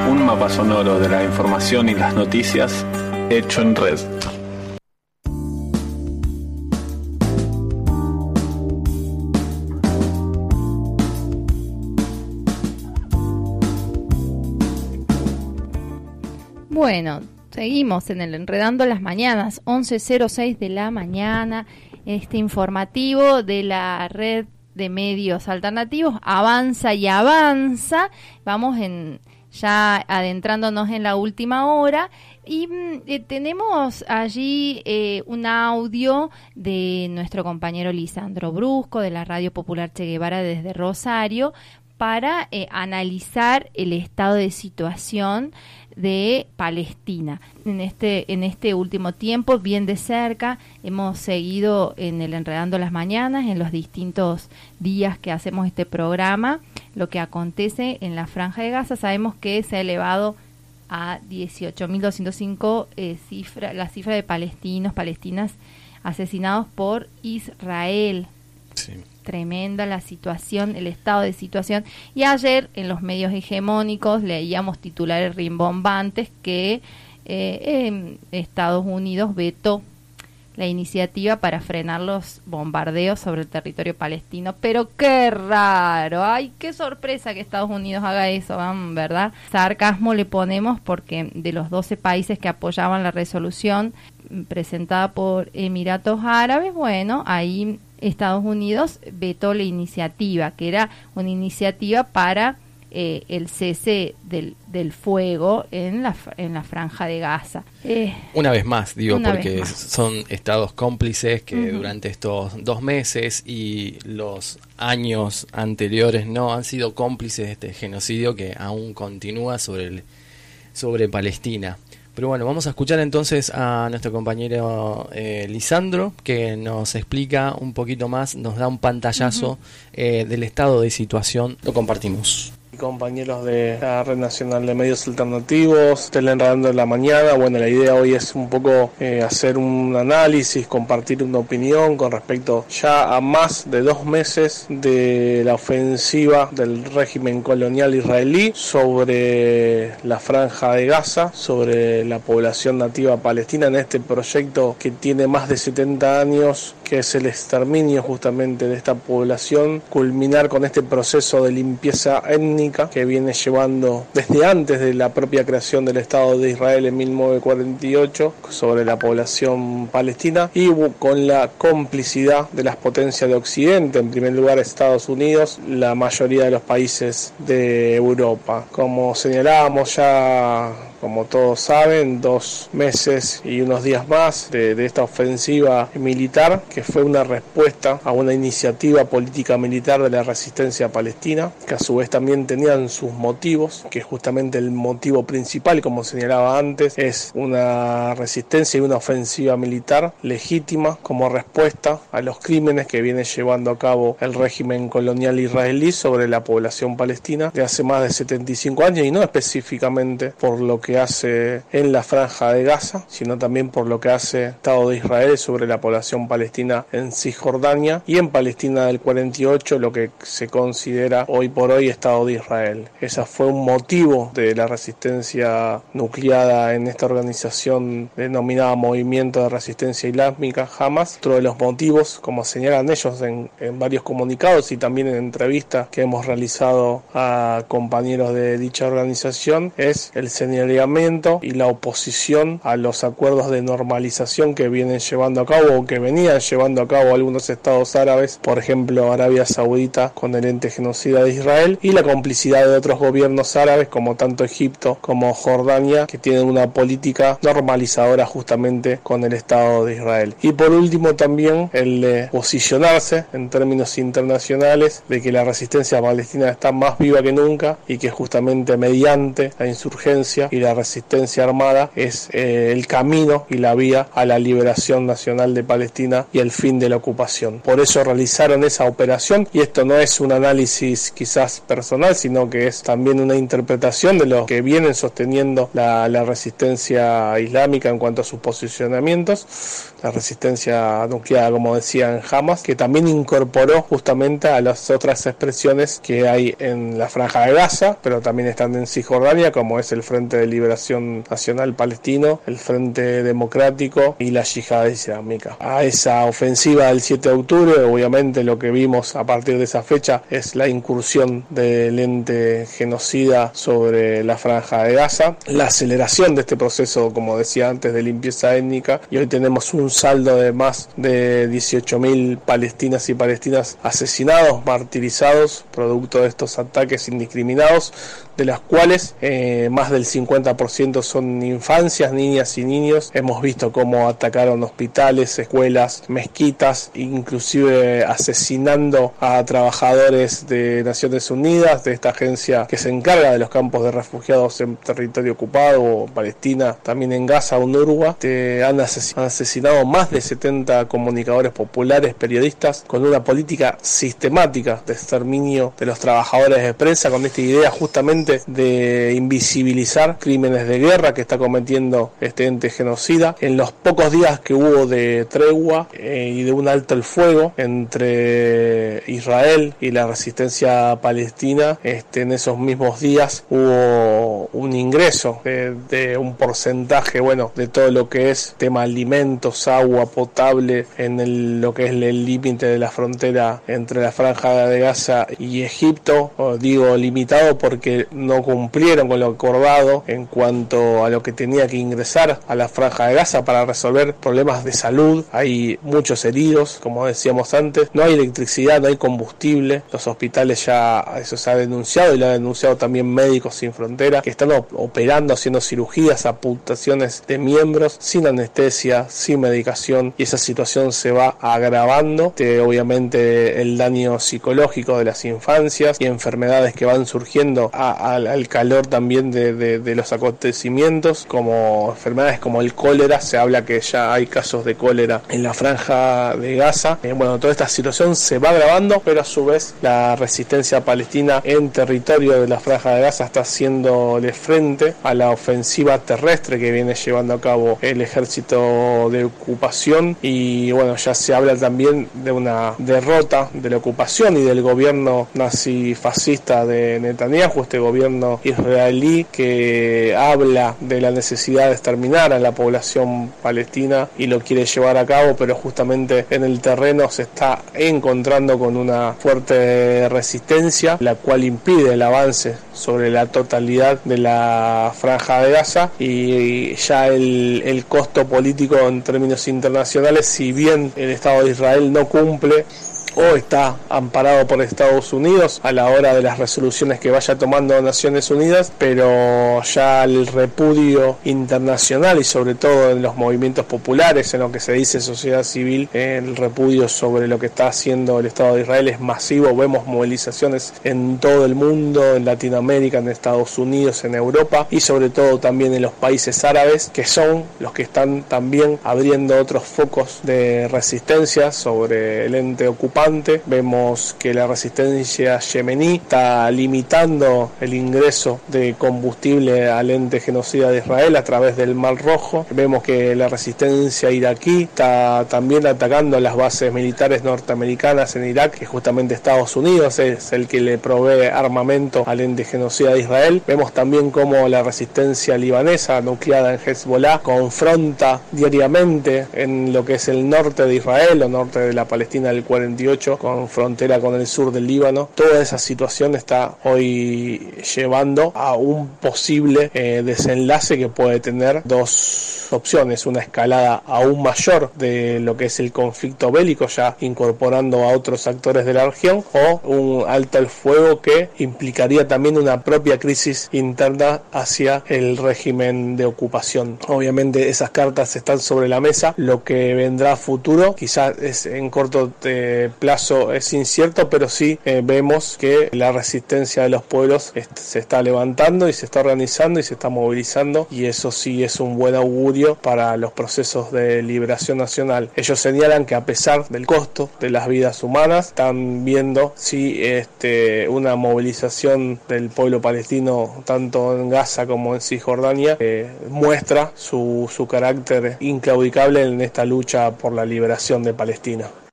Un mapa sonoro de la información y las noticias hecho en red. Bueno, seguimos en el Enredando las Mañanas, 11:06 de la mañana, este informativo de la red de medios alternativos avanza y avanza. Vamos ya adentrándonos en la última hora y tenemos allí un audio de nuestro compañero Lisandro Brusco de la Radio Popular Che Guevara desde Rosario para analizar el estado de situación de Palestina. En este último tiempo, bien de cerca, hemos seguido en el Enredando las Mañanas, en los distintos días que hacemos este programa, lo que acontece en la Franja de Gaza. Sabemos que se ha elevado a 18.205 la cifra de palestinas asesinados por Israel. Sí. Tremenda la situación, el estado de situación. Y ayer en los medios hegemónicos leíamos titulares rimbombantes que Estados Unidos vetó la iniciativa para frenar los bombardeos sobre el territorio palestino. Pero qué raro, ay, qué sorpresa que Estados Unidos haga eso, ¿verdad? Sarcasmo le ponemos porque de los 12 países que apoyaban la resolución presentada por Emiratos Árabes, bueno, ahí Estados Unidos vetó la iniciativa, que era una iniciativa para el cese del fuego en la Franja de Gaza. Una vez más, digo, porque más. Son estados cómplices que durante estos 2 meses y los años anteriores no han sido cómplices de este genocidio que aún continúa sobre Palestina. Pero bueno, vamos a escuchar entonces a nuestro compañero Lisandro, que nos explica un poquito más, nos da un pantallazo del estado de situación. Lo compartimos. Compañeros de la Red Nacional de Medios Alternativos, del Enredando de la Mañana. Bueno, la idea hoy es un poco hacer un análisis, compartir una opinión con respecto ya a más de 2 meses de la ofensiva del régimen colonial israelí sobre la Franja de Gaza, sobre la población nativa palestina, en este proyecto que tiene más de 70 años, que es el exterminio justamente de esta población, culminar con este proceso de limpieza étnica que viene llevando desde antes de la propia creación del Estado de Israel en 1948 sobre la población palestina, y con la complicidad de las potencias de Occidente, en primer lugar Estados Unidos, la mayoría de los países de Europa. Como señalábamos ya, como todos saben, 2 meses y unos días más de esta ofensiva militar, que fue una respuesta a una iniciativa política militar de la resistencia palestina, que a su vez también tenían sus motivos, que justamente el motivo principal, como señalaba antes, es una resistencia y una ofensiva militar legítima como respuesta a los crímenes que viene llevando a cabo el régimen colonial israelí sobre la población palestina de hace más de 75 años, y no específicamente por lo que hace en la Franja de Gaza, sino también por lo que hace el Estado de Israel sobre la población palestina en Cisjordania y en Palestina del 48, lo que se considera hoy por hoy Estado de Israel. Ese fue un motivo de la resistencia nucleada en esta organización denominada Movimiento de Resistencia Islámica, Hamas. Otro de los motivos, como señalan ellos en varios comunicados y también en entrevistas que hemos realizado a compañeros de dicha organización, es el señalamiento y la oposición a los acuerdos de normalización que vienen llevando a cabo o que venían llevando a cabo algunos estados árabes, por ejemplo Arabia Saudita con el ente genocida de Israel, y la complicidad de otros gobiernos árabes como tanto Egipto como Jordania, que tienen una política normalizadora justamente con el Estado de Israel. Y por último también el posicionarse en términos internacionales de que la resistencia palestina está más viva que nunca y que justamente mediante la insurgencia y la resistencia armada es el camino y la vía a la liberación nacional de Palestina y el fin de la ocupación. Por eso realizaron esa operación, y esto no es un análisis quizás personal, sino que es también una interpretación de lo que vienen sosteniendo la resistencia islámica en cuanto a sus posicionamientos, la resistencia nuclear, como decían Hamas, que también incorporó justamente a las otras expresiones que hay en la Franja de Gaza, pero también están en Cisjordania, como es el Frente de Liberación Nacional Palestino, el Frente Democrático y la Yihad Islámica. A esa ofensiva del 7 de octubre, obviamente lo que vimos a partir de esa fecha es la incursión del ente genocida sobre la Franja de Gaza, la aceleración de este proceso, como decía antes, de limpieza étnica, y hoy tenemos un saldo de más de 18.000 palestinas y palestinas asesinados, martirizados, producto de estos ataques indiscriminados, de las cuales más del 50% son infancias, niñas y niños. Hemos visto cómo atacaron hospitales, escuelas, mezquitas, inclusive asesinando a trabajadores de Naciones Unidas, de esta agencia que se encarga de los campos de refugiados en territorio ocupado, Palestina, también en Gaza, UNRWA. Han asesinado más de 70 comunicadores populares, periodistas, con una política sistemática de exterminio de los trabajadores de prensa, con esta idea justamente de invisibilizar crímenes de guerra que está cometiendo este ente genocida. En los pocos días que hubo de tregua y de un alto el fuego entre Israel y la resistencia palestina, en esos mismos días hubo un ingreso de un porcentaje, de todo lo que es tema alimentos, agua potable en lo que es el límite de la frontera entre la Franja de Gaza y Egipto. Digo limitado porque no cumplieron con lo acordado en cuanto a lo que tenía que ingresar a la Franja de Gaza para resolver problemas de salud. Hay muchos heridos, como decíamos antes, no hay electricidad, no hay combustible, los hospitales ya eso se ha denunciado, y lo ha denunciado también Médicos Sin Fronteras, que están operando, haciendo cirugías, amputaciones de miembros sin anestesia, sin medicación, y esa situación se va agravando. Obviamente el daño psicológico de las infancias y enfermedades que van surgiendo al calor también de los acontecimientos, como enfermedades como el cólera. Se habla que ya hay casos de cólera en la Franja de Gaza. Toda esta situación se va agravando, pero a su vez la resistencia palestina en territorio de la Franja de Gaza está haciéndole frente a la ofensiva terrestre que viene llevando a cabo el ejército de ocupación, y ya se habla también de una derrota de la ocupación y del gobierno nazi-fascista de Netanyahu, este gobierno israelí que habla de la necesidad de exterminar a la población palestina y lo quiere llevar a cabo, pero justamente en el terreno se está encontrando con una fuerte resistencia, la cual impide el avance sobre la totalidad de la Franja de Gaza, y ya el costo político en términos internacionales, si bien el Estado de Israel no cumple o está amparado por Estados Unidos a la hora de las resoluciones que vaya tomando Naciones Unidas, pero ya el repudio internacional y sobre todo en los movimientos populares, en lo que se dice sociedad civil, el repudio sobre lo que está haciendo el Estado de Israel es masivo. Vemos movilizaciones en todo el mundo, en Latinoamérica, en Estados Unidos, en Europa y sobre todo también en los países árabes, que son los que están también abriendo otros focos de resistencia sobre el ente ocupante. Vemos que la resistencia yemení está limitando el ingreso de combustible al ente genocida de Israel a través del Mar Rojo. Vemos que la resistencia iraquí está también atacando las bases militares norteamericanas en Irak, que justamente Estados Unidos es el que le provee armamento al ente genocida de Israel. Vemos también cómo la resistencia libanesa, nucleada en Hezbollah, confronta diariamente en lo que es el norte de Israel o norte de la Palestina del 48, con frontera con el sur del Líbano. Toda esa situación está hoy llevando a un posible desenlace que puede tener dos opciones: una escalada aún mayor de lo que es el conflicto bélico, ya incorporando a otros actores de la región, o un alto el fuego que implicaría también una propia crisis interna hacia el régimen de ocupación. Obviamente esas cartas están sobre la mesa. Lo que vendrá a futuro quizás es en corto plazo es incierto, pero sí vemos que la resistencia de los pueblos se está levantando y se está organizando y se está movilizando, y eso sí es un buen augurio territorio para los procesos de liberación nacional. Ellos señalan que a pesar del costo de las vidas humanas, están viendo si una movilización del pueblo palestino, tanto en Gaza como en Cisjordania, muestra su carácter inclaudicable en esta lucha por la liberación de Palestina.